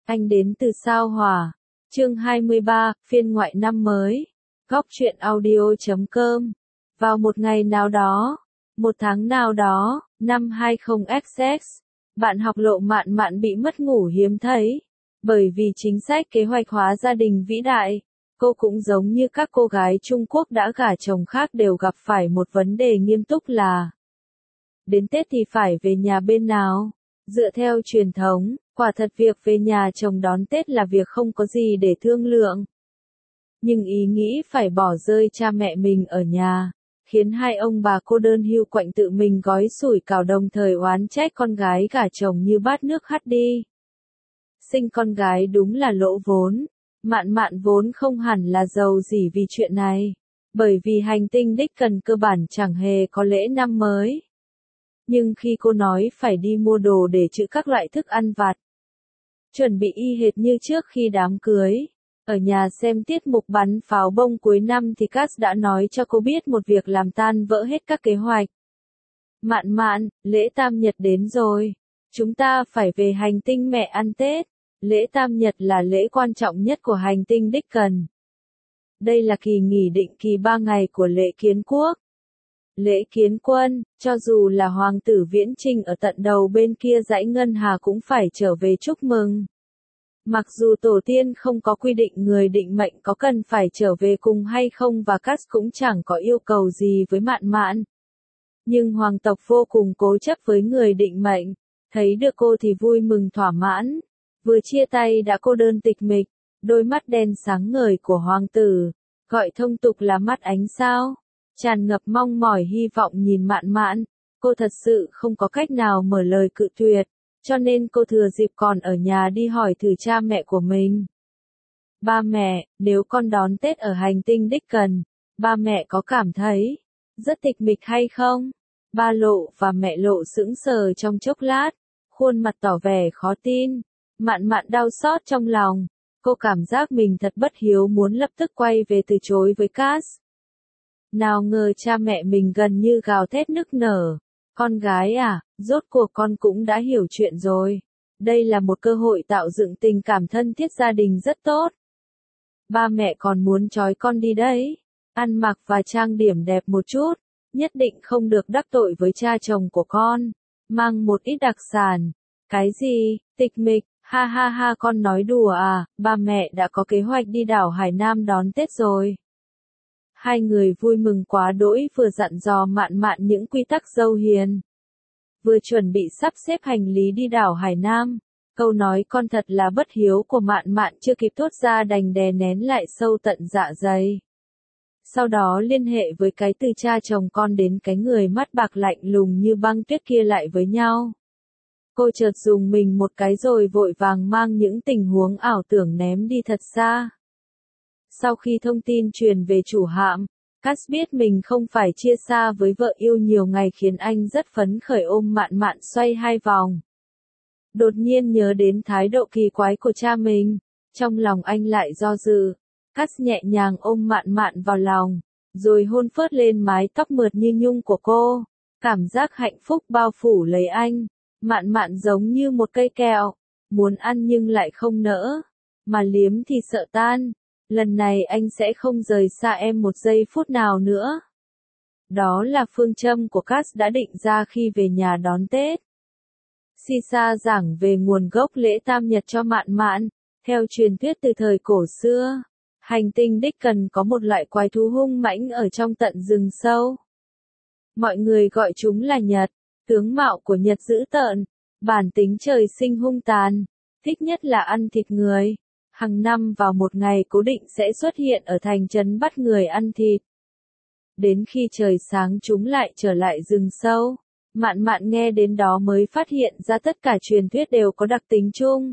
Anh đến từ sao Hỏa. Chương 23, phiên ngoại năm mới. Góc truyện audio.com. Vào một ngày nào đó, một tháng nào đó, năm 20XX, bạn học Lộ Mạn Mạn bị mất ngủ hiếm thấy. Bởi vì chính sách kế hoạch hóa gia đình vĩ đại, cô cũng giống như các cô gái Trung Quốc đã gả chồng khác đều gặp phải một vấn đề nghiêm túc là đến Tết thì phải về nhà bên nào. Dựa theo truyền thống, quả thật việc về nhà chồng đón Tết là việc không có gì để thương lượng. Nhưng ý nghĩ phải bỏ rơi cha mẹ mình ở nhà, khiến hai ông bà cô đơn hiu quạnh tự mình gói sủi cảo đồng thời oán trách con gái gả chồng như bát nước hắt đi. Sinh con gái đúng là lỗ vốn. Mạn Mạn vốn không hẳn là giàu gì vì chuyện này. Bởi vì hành tinh đích cần cơ bản chẳng hề có lễ năm mới. Nhưng khi cô nói phải đi mua đồ để trữ các loại thức ăn vặt, chuẩn bị y hệt như trước khi đám cưới, ở nhà xem tiết mục bắn pháo bông cuối năm thì Cass đã nói cho cô biết một việc làm tan vỡ hết các kế hoạch. Mạn Mạn, lễ tam nhật đến rồi. Chúng ta phải về hành tinh mẹ ăn Tết. Lễ tam nhật là lễ quan trọng nhất của hành tinh đích cần. Đây là kỳ nghỉ định kỳ 3 ngày của lễ kiến quốc. Lễ kiến quân, cho dù là hoàng tử Viễn Trinh ở tận đầu bên kia dãy ngân hà cũng phải trở về chúc mừng. Mặc dù tổ tiên không có quy định người định mệnh có cần phải trở về cùng hay không và Cass cũng chẳng có yêu cầu gì với Mạn Mạn. Nhưng hoàng tộc vô cùng cố chấp với người định mệnh, thấy được cô thì vui mừng thỏa mãn. Vừa chia tay đã cô đơn tịch mịch, đôi mắt đen sáng ngời của hoàng tử, gọi thông tục là mắt ánh sao, tràn ngập mong mỏi hy vọng nhìn Mạn Mạn. Cô thật sự không có cách nào mở lời cự tuyệt, cho nên cô thừa dịp còn ở nhà đi hỏi thử cha mẹ của mình. Ba mẹ, nếu con đón Tết ở hành tinh đích cần, ba mẹ có cảm thấy rất tịch mịch hay không? Ba Lộ và mẹ Lộ sững sờ trong chốc lát, khuôn mặt tỏ vẻ khó tin. Mạn Mạn đau xót trong lòng, cô cảm giác mình thật bất hiếu muốn lập tức quay về từ chối với Cass. Nào ngờ cha mẹ mình gần như gào thét nức nở. Con gái à, rốt cuộc con cũng đã hiểu chuyện rồi. Đây là một cơ hội tạo dựng tình cảm thân thiết gia đình rất tốt. Ba mẹ còn muốn trói con đi đấy. Ăn mặc và trang điểm đẹp một chút. Nhất định không được đắc tội với cha chồng của con. Mang một ít đặc sản. Cái gì, tịch mịch, ha ha ha con nói đùa à, ba mẹ đã có kế hoạch đi đảo Hải Nam đón Tết rồi. Hai người vui mừng quá đỗi vừa dặn dò Mạn Mạn những quy tắc dâu hiền. Vừa chuẩn bị sắp xếp hành lý đi đảo Hải Nam. Câu nói con thật là bất hiếu của Mạn Mạn chưa kịp thốt ra đành đè nén lại sâu tận dạ dày. Sau đó liên hệ với cái từ cha chồng con đến cái người mắt bạc lạnh lùng như băng tuyết kia lại với nhau. Cô chợt dùng mình một cái rồi vội vàng mang những tình huống ảo tưởng ném đi thật xa. Sau khi thông tin truyền về chủ hạm, Cass biết mình không phải chia xa với vợ yêu nhiều ngày khiến anh rất phấn khởi ôm Mạn Mạn xoay hai vòng. Đột nhiên nhớ đến thái độ kỳ quái của cha mình, trong lòng anh lại do dự. Cass nhẹ nhàng ôm Mạn Mạn vào lòng, rồi hôn phớt lên mái tóc mượt như nhung của cô. Cảm giác hạnh phúc bao phủ lấy anh. Mạn Mạn giống như một cây kẹo, muốn ăn nhưng lại không nỡ, mà liếm thì sợ tan. Lần này anh sẽ không rời xa em một giây phút nào nữa. Đó là phương châm của Cass đã định ra khi về nhà đón Tết. Sisa giảng về nguồn gốc lễ tam nhật cho Mạn Mạn. Theo truyền thuyết từ thời cổ xưa, hành tinh đích cần có một loại quái thú hung mãnh ở trong tận rừng sâu. Mọi người gọi chúng là Nhật. Tướng mạo của Nhật dữ tợn, bản tính trời sinh hung tàn, thích nhất là ăn thịt người. Hàng năm vào một ngày cố định sẽ xuất hiện ở thành trấn bắt người ăn thịt. Đến khi trời sáng chúng lại trở lại rừng sâu. Mạn Mạn nghe đến đó mới phát hiện ra tất cả truyền thuyết đều có đặc tính chung.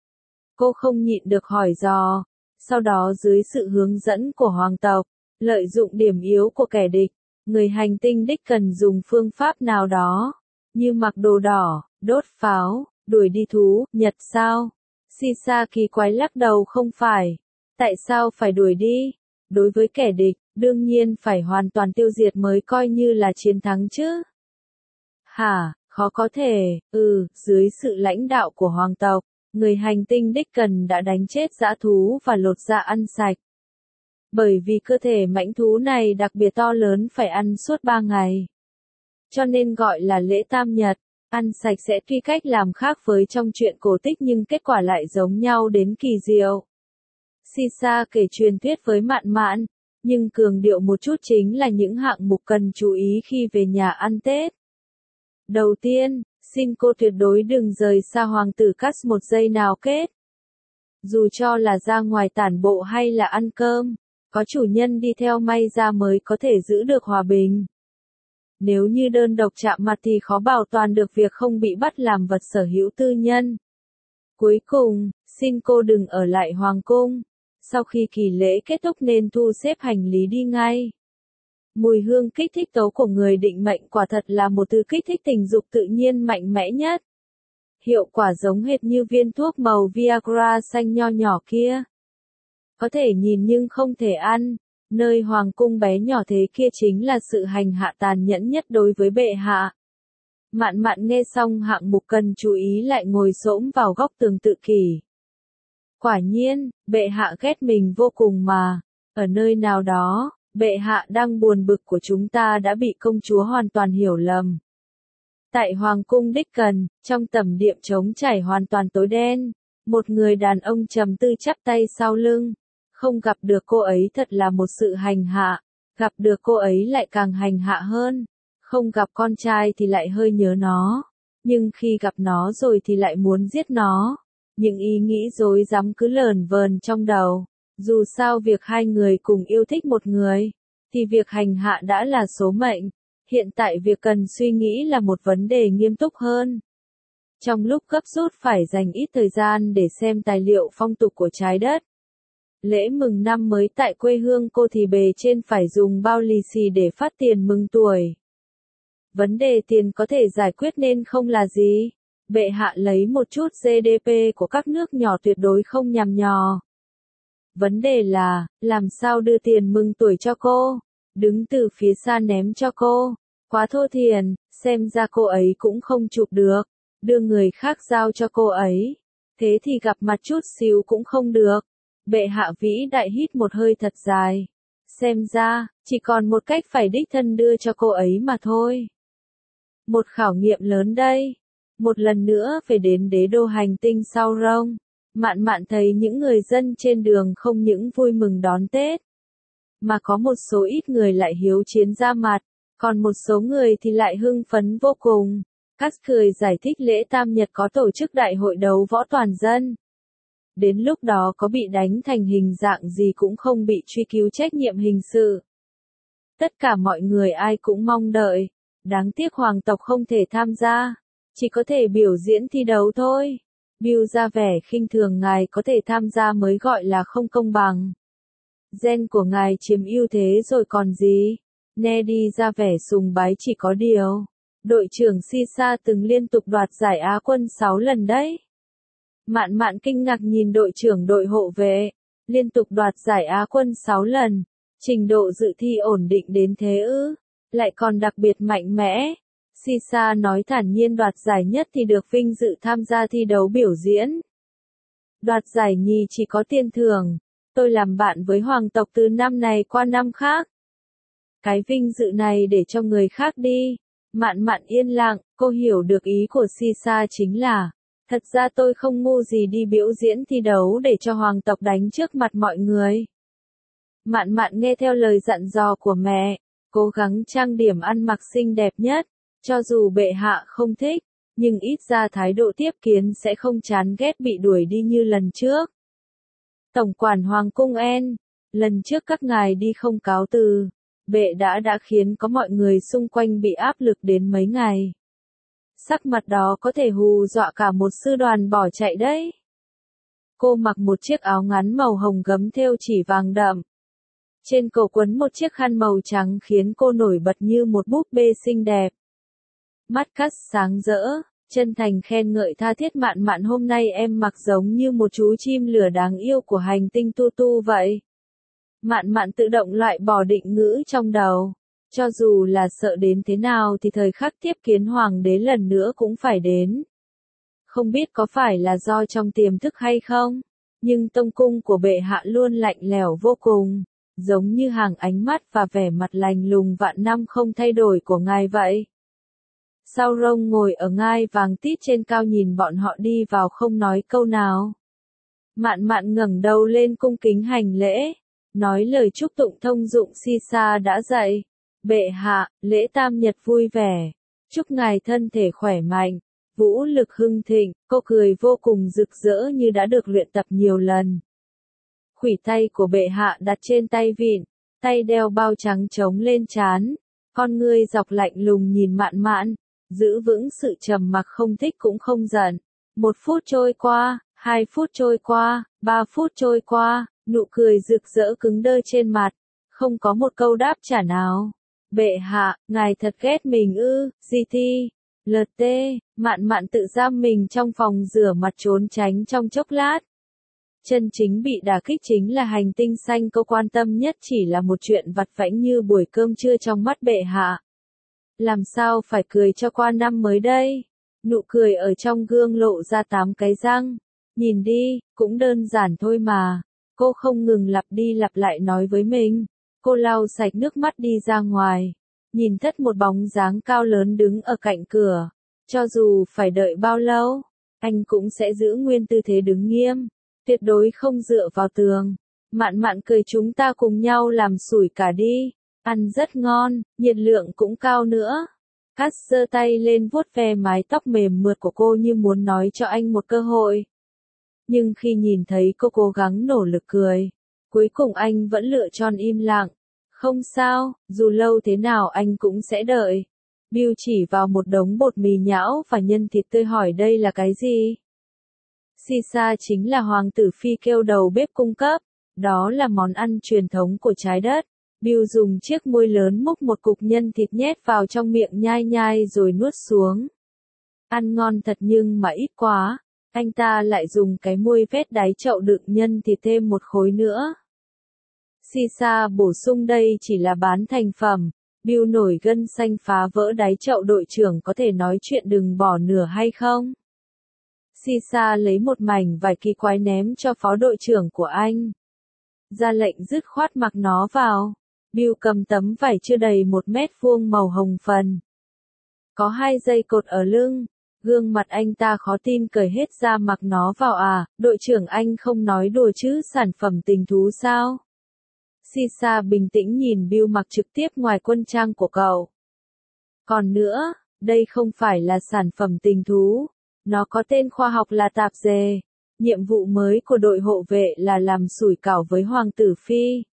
Cô không nhịn được hỏi dò. Sau đó dưới sự hướng dẫn của hoàng tộc, lợi dụng điểm yếu của kẻ địch, người hành tinh đích cần dùng phương pháp nào đó, như mặc đồ đỏ, đốt pháo, đuổi đi thú, Nhật sao? Sisa kỳ quái lắc đầu không phải. Tại sao phải đuổi đi? Đối với kẻ địch, đương nhiên phải hoàn toàn tiêu diệt mới coi như là chiến thắng chứ. Hả, khó có thể, dưới sự lãnh đạo của hoàng tộc, người hành tinh đích cần đã đánh chết dã thú và lột da ăn sạch. Bởi vì cơ thể mãnh thú này đặc biệt to lớn phải ăn suốt 3 ngày. Cho nên gọi là lễ tam nhật, ăn sạch sẽ tuy cách làm khác với trong truyện cổ tích nhưng kết quả lại giống nhau đến kỳ diệu. Sisa kể truyền thuyết với Mạn Mạn, nhưng cường điệu một chút chính là những hạng mục cần chú ý khi về nhà ăn Tết. Đầu tiên, xin cô tuyệt đối đừng rời xa hoàng tử Cát một giây nào kết. Dù cho là ra ngoài tản bộ hay là ăn cơm, có chủ nhân đi theo may ra mới có thể giữ được hòa bình. Nếu như đơn độc chạm mặt thì khó bảo toàn được việc không bị bắt làm vật sở hữu tư nhân. Cuối cùng, xin cô đừng ở lại hoàng cung. Sau khi kỳ lễ kết thúc nên thu xếp hành lý đi ngay. Mùi hương kích thích tố của người định mệnh quả thật là một thứ kích thích tình dục tự nhiên mạnh mẽ nhất. Hiệu quả giống hệt như viên thuốc màu Viagra xanh nho nhỏ kia. Có thể nhìn nhưng không thể ăn. Nơi hoàng cung bé nhỏ thế kia chính là sự hành hạ tàn nhẫn nhất đối với bệ hạ. Mạn Mạn nghe xong hạng mục cần chú ý lại ngồi xổm vào góc tường tự kỷ. Quả nhiên, bệ hạ ghét mình vô cùng mà. Ở nơi nào đó, bệ hạ đang buồn bực của chúng ta đã bị công chúa hoàn toàn hiểu lầm. Tại hoàng cung đích cần, trong tầm điện trống trải hoàn toàn tối đen, một người đàn ông trầm tư chắp tay sau lưng. Không gặp được cô ấy thật là một sự hành hạ, gặp được cô ấy lại càng hành hạ hơn. Không gặp con trai thì lại hơi nhớ nó, nhưng khi gặp nó rồi thì lại muốn giết nó. Những ý nghĩ rối rắm cứ lờn vờn trong đầu. Dù sao việc hai người cùng yêu thích một người, thì việc hành hạ đã là số mệnh. Hiện tại việc cần suy nghĩ là một vấn đề nghiêm túc hơn. Trong lúc gấp rút phải dành ít thời gian để xem tài liệu phong tục của trái đất. Lễ mừng năm mới tại quê hương cô thì bề trên phải dùng bao lì xì để phát tiền mừng tuổi. Vấn đề tiền có thể giải quyết nên không là gì. Bệ hạ lấy một chút GDP của các nước nhỏ tuyệt đối không nhằm nhò. Vấn đề là, làm sao đưa tiền mừng tuổi cho cô? Đứng từ phía xa ném cho cô. Quá thô thiển, xem ra cô ấy cũng không chụp được. Đưa người khác giao cho cô ấy. Thế thì gặp mặt chút xíu cũng không được. Bệ hạ vĩ đại hít một hơi thật dài. Xem ra, chỉ còn một cách phải đích thân đưa cho cô ấy mà thôi. Một khảo nghiệm lớn đây. Một lần nữa phải đến đế đô hành tinh sau rông. Mạn Mạn thấy những người dân trên đường không những vui mừng đón Tết, mà có một số ít người lại hiếu chiến ra mặt, còn một số người thì lại hưng phấn vô cùng. Cát cười giải thích lễ tam nhật có tổ chức đại hội đấu võ toàn dân. Đến lúc đó có bị đánh thành hình dạng gì cũng không bị truy cứu trách nhiệm hình sự. Tất cả mọi người ai cũng mong đợi. Đáng tiếc hoàng tộc không thể tham gia. Chỉ có thể biểu diễn thi đấu thôi. Bill ra vẻ khinh thường ngài có thể tham gia mới gọi là không công bằng. Gen của ngài chiếm ưu thế rồi còn gì. Neddy ra vẻ sùng bái chỉ có điều. Đội trưởng Sisa từng liên tục đoạt giải Á quân 6 lần đấy. Mạn Mạn kinh ngạc nhìn đội trưởng đội hộ vệ. Liên tục đoạt giải Á quân 6 lần. Trình độ dự thi ổn định đến thế ư. Lại còn đặc biệt mạnh mẽ. Sisa nói thản nhiên đoạt giải nhất thì được vinh dự tham gia thi đấu biểu diễn. Đoạt giải nhì chỉ có tiền thưởng. Tôi làm bạn với hoàng tộc từ năm này qua năm khác. Cái vinh dự này để cho người khác đi. Mạn Mạn yên lặng, cô hiểu được ý của Sisa chính là, thật ra tôi không ngu gì đi biểu diễn thi đấu để cho hoàng tộc đánh trước mặt mọi người. Mạn Mạn nghe theo lời dặn dò của mẹ, cố gắng trang điểm ăn mặc xinh đẹp nhất, cho dù bệ hạ không thích, nhưng ít ra thái độ tiếp kiến sẽ không chán ghét bị đuổi đi như lần trước. Tổng quản Hoàng cung En, lần trước các ngài đi không cáo từ, bệ đã khiến có mọi người xung quanh bị áp lực đến mấy ngày. Sắc mặt đó có thể hù dọa cả một sư đoàn bỏ chạy đấy. Cô mặc một chiếc áo ngắn màu hồng gấm thêu chỉ vàng đậm. Trên cổ quấn một chiếc khăn màu trắng khiến cô nổi bật như một búp bê xinh đẹp. Mắt cắt sáng rỡ, chân thành khen ngợi tha thiết Mạn Mạn hôm nay em mặc giống như một chú chim lửa đáng yêu của hành tinh Tu Tu vậy. Mạn Mạn tự động loại bỏ định ngữ trong đầu. Cho dù là sợ đến thế nào thì thời khắc tiếp kiến hoàng đế lần nữa cũng phải đến. Không biết có phải là do trong tiềm thức hay không, nhưng tông cung của bệ hạ luôn lạnh lẽo vô cùng, giống như hàng ánh mắt và vẻ mặt lạnh lùng vạn năm không thay đổi của ngài vậy. Sao Rông ngồi ở ngai vàng tít trên cao nhìn bọn họ đi vào không nói câu nào. Mạn Mạn ngẩng đầu lên cung kính hành lễ, nói lời chúc tụng thông dụng Sisa đã dạy. Bệ hạ, lễ tam nhật vui vẻ, chúc ngài thân thể khỏe mạnh, vũ lực hưng thịnh. Cô cười vô cùng rực rỡ như đã được luyện tập nhiều lần. Khuỷu tay của bệ hạ đặt trên tay vịn, tay đeo bao trắng trống lên trán, con ngươi dọc lạnh lùng nhìn Mạn Mạn, giữ vững sự trầm mặc không thích cũng không giận. 1 phút trôi qua, 2 phút trôi qua, 3 phút trôi qua, nụ cười rực rỡ cứng đơ trên mặt, không có một câu đáp trả nào. Bệ hạ, ngài thật ghét mình ư? GT, LT, Mạn Mạn tự giam mình trong phòng rửa mặt trốn tránh trong chốc lát. Chân chính bị đả kích chính là hành tinh xanh, cô quan tâm nhất chỉ là một chuyện vặt vãnh như buổi cơm trưa trong mắt bệ hạ. Làm sao phải cười cho qua năm mới đây? Nụ cười ở trong gương lộ ra 8 cái răng. Nhìn đi, cũng đơn giản thôi mà. Cô không ngừng lặp đi lặp lại nói với mình. Cô lau sạch nước mắt đi ra ngoài. Nhìn thất một bóng dáng cao lớn đứng ở cạnh cửa. Cho dù phải đợi bao lâu, anh cũng sẽ giữ nguyên tư thế đứng nghiêm. Tuyệt đối không dựa vào tường. Mạn Mạn cười, chúng ta cùng nhau làm sủi cảo đi. Ăn rất ngon, nhiệt lượng cũng cao nữa. Cát giơ tay lên vuốt ve mái tóc mềm mượt của cô như muốn nói cho anh một cơ hội. Nhưng khi nhìn thấy cô cố gắng nỗ lực cười, cuối cùng anh vẫn lựa chọn im lặng. Không sao, dù lâu thế nào anh cũng sẽ đợi. Bill chỉ vào một đống bột mì nhão và nhân thịt tươi hỏi đây là cái gì? Sisa chính là hoàng tử phi kêu đầu bếp cung cấp. Đó là món ăn truyền thống của trái đất. Bill dùng chiếc muôi lớn múc một cục nhân thịt nhét vào trong miệng nhai nhai rồi nuốt xuống. Ăn ngon thật nhưng mà ít quá. Anh ta lại dùng cái muôi vét đáy chậu đựng nhân thịt thêm một khối nữa. Sisa bổ sung đây chỉ là bán thành phẩm. Bill nổi gân xanh phá vỡ đáy chậu, đội trưởng có thể nói chuyện đừng bỏ nửa hay không? Sisa lấy một mảnh vải kỳ quái ném cho phó đội trưởng của anh. Ra lệnh dứt khoát mặc nó vào. Bill cầm tấm vải chưa đầy 1 mét vuông màu hồng phấn. Có 2 dây cột ở lưng. Gương mặt anh ta khó tin, cởi hết ra mặc nó vào à? Đội trưởng, anh không nói đùa chứ, sản phẩm tình thú sao? Sisa bình tĩnh nhìn Bill mặc trực tiếp ngoài quân trang của cậu. Còn nữa, đây không phải là sản phẩm tình thú. Nó có tên khoa học là tạp dề. Nhiệm vụ mới của đội hộ vệ là làm sủi cảo với hoàng tử phi.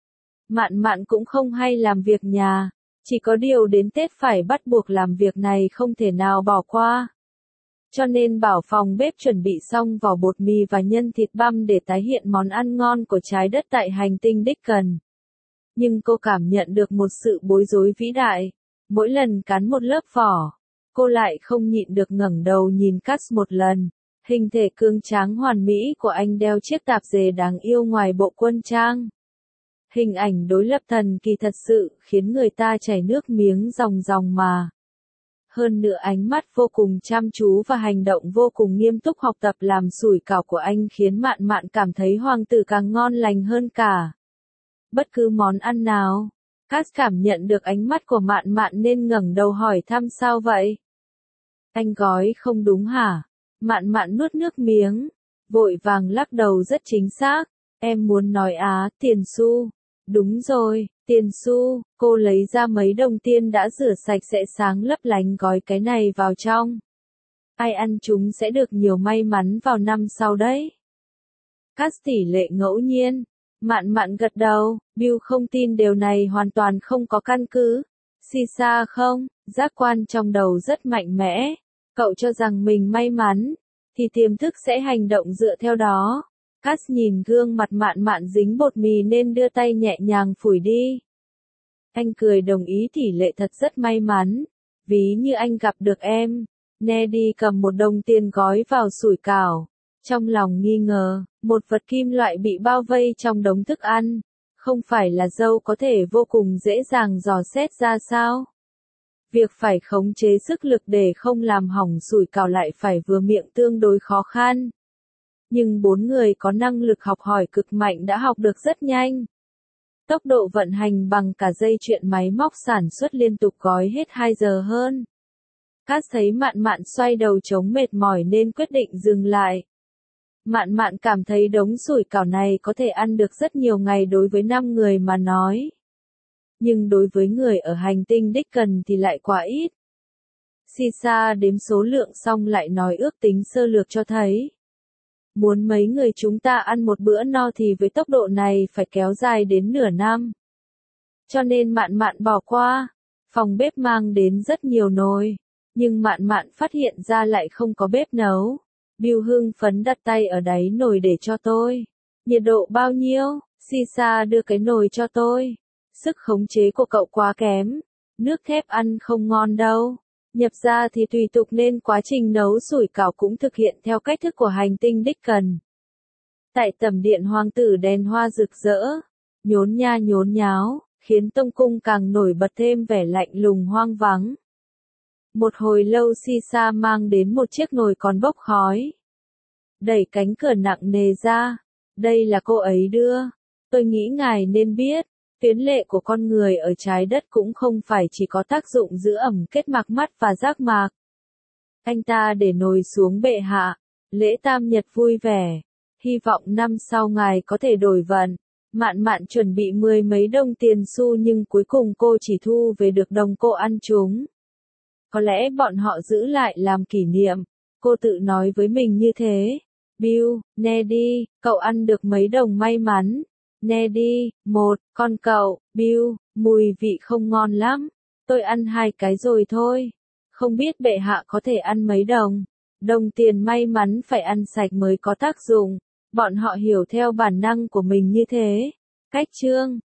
Mạn Mạn cũng không hay làm việc nhà. Chỉ có điều đến Tết phải bắt buộc làm việc này, không thể nào bỏ qua. Cho nên bảo phòng bếp chuẩn bị xong vỏ bột mì và nhân thịt băm để tái hiện món ăn ngon của trái đất tại hành tinh đích cần. Nhưng cô cảm nhận được một sự bối rối vĩ đại. Mỗi lần cắn một lớp vỏ, cô lại không nhịn được ngẩng đầu nhìn Cass một lần. Hình thể cương tráng hoàn mỹ của anh đeo chiếc tạp dề đáng yêu ngoài bộ quân trang. Hình ảnh đối lập thần kỳ thật sự khiến người ta chảy nước miếng ròng ròng mà. Hơn nữa ánh mắt vô cùng chăm chú và hành động vô cùng nghiêm túc học tập làm sủi cảo của anh khiến Mạn Mạn cảm thấy hoàng tử càng ngon lành hơn cả bất cứ món ăn nào. Cass cảm nhận được ánh mắt của Mạn Mạn nên ngẩng đầu hỏi thăm sao vậy? Anh gói không đúng hả? Mạn Mạn nuốt nước miếng, vội vàng lắc đầu rất chính xác. Em muốn nói tiền xu. Đúng rồi, tiền xu. Cô lấy ra mấy đồng tiền đã rửa sạch sẽ sáng lấp lánh gói cái này vào trong. Ai ăn chúng sẽ được nhiều may mắn vào năm sau đấy. Cass tỷ lệ ngẫu nhiên. Mạn Mạn gật đầu. Bill không tin điều này hoàn toàn không có căn cứ. Sisa không, giác quan trong đầu rất mạnh mẽ. Cậu cho rằng mình may mắn, thì tiềm thức sẽ hành động dựa theo đó. Cass nhìn gương mặt Mạn Mạn dính bột mì nên đưa tay nhẹ nhàng phủi đi. Anh cười đồng ý, tỷ lệ thật rất may mắn. Ví như anh gặp được em. Neddy cầm một đồng tiền gói vào sủi cảo. Trong lòng nghi ngờ, một vật kim loại bị bao vây trong đống thức ăn. Không phải là dâu có thể vô cùng dễ dàng dò xét ra sao? Việc phải khống chế sức lực để không làm hỏng sủi cảo lại phải vừa miệng tương đối khó khăn. Nhưng 4 người có năng lực học hỏi cực mạnh đã học được rất nhanh. Tốc độ vận hành bằng cả dây chuyền máy móc sản xuất liên tục gói hết 2 giờ hơn. Cát thấy Mạn Mạn xoay đầu chống mệt mỏi nên quyết định dừng lại. Mạn Mạn cảm thấy đống sủi cảo này có thể ăn được rất nhiều ngày đối với 5 người mà nói. Nhưng đối với người ở hành tinh đích cần thì lại quá ít. Sisa đếm số lượng xong lại nói ước tính sơ lược cho thấy. Muốn mấy người chúng ta ăn một bữa no thì với tốc độ này phải kéo dài đến nửa năm. Cho nên Mạn Mạn bỏ qua. Phòng bếp mang đến rất nhiều nồi. Nhưng Mạn Mạn phát hiện ra lại không có bếp nấu. Bill hưng phấn đặt tay ở đáy nồi để cho tôi. Nhiệt độ bao nhiêu? Sisa đưa cái nồi cho tôi. Sức khống chế của cậu quá kém. Nước thép ăn không ngon đâu. Nhập ra thì tùy tục nên quá trình nấu sủi cảo cũng thực hiện theo cách thức của hành tinh đích cần. Tại tẩm điện hoàng tử đèn hoa rực rỡ. Nhốn nha nhốn nháo, khiến tông cung càng nổi bật thêm vẻ lạnh lùng hoang vắng. Một hồi lâu Sisa mang đến một chiếc nồi còn bốc khói. Đẩy cánh cửa nặng nề ra. Đây là cô ấy đưa. Tôi nghĩ ngài nên biết. Tuyến lệ của con người ở trái đất cũng không phải chỉ có tác dụng giữ ẩm kết mạc mắt và giác mạc. Anh ta để nồi xuống bệ hạ. Lễ tam nhật vui vẻ. Hy vọng năm sau ngài có thể đổi vận. Mạn Mạn chuẩn bị 10 mấy đồng tiền xu nhưng cuối cùng cô chỉ thu về được đồng cô ăn chúng. Có lẽ bọn họ giữ lại làm kỷ niệm. Cô tự nói với mình như thế. Bill, Neddy, cậu ăn được mấy đồng may mắn. Neddy, 1, con cậu, Bill, mùi vị không ngon lắm. Tôi ăn 2 cái rồi thôi. Không biết bệ hạ có thể ăn mấy đồng. Đồng tiền may mắn phải ăn sạch mới có tác dụng. Bọn họ hiểu theo bản năng của mình như thế. Cách chương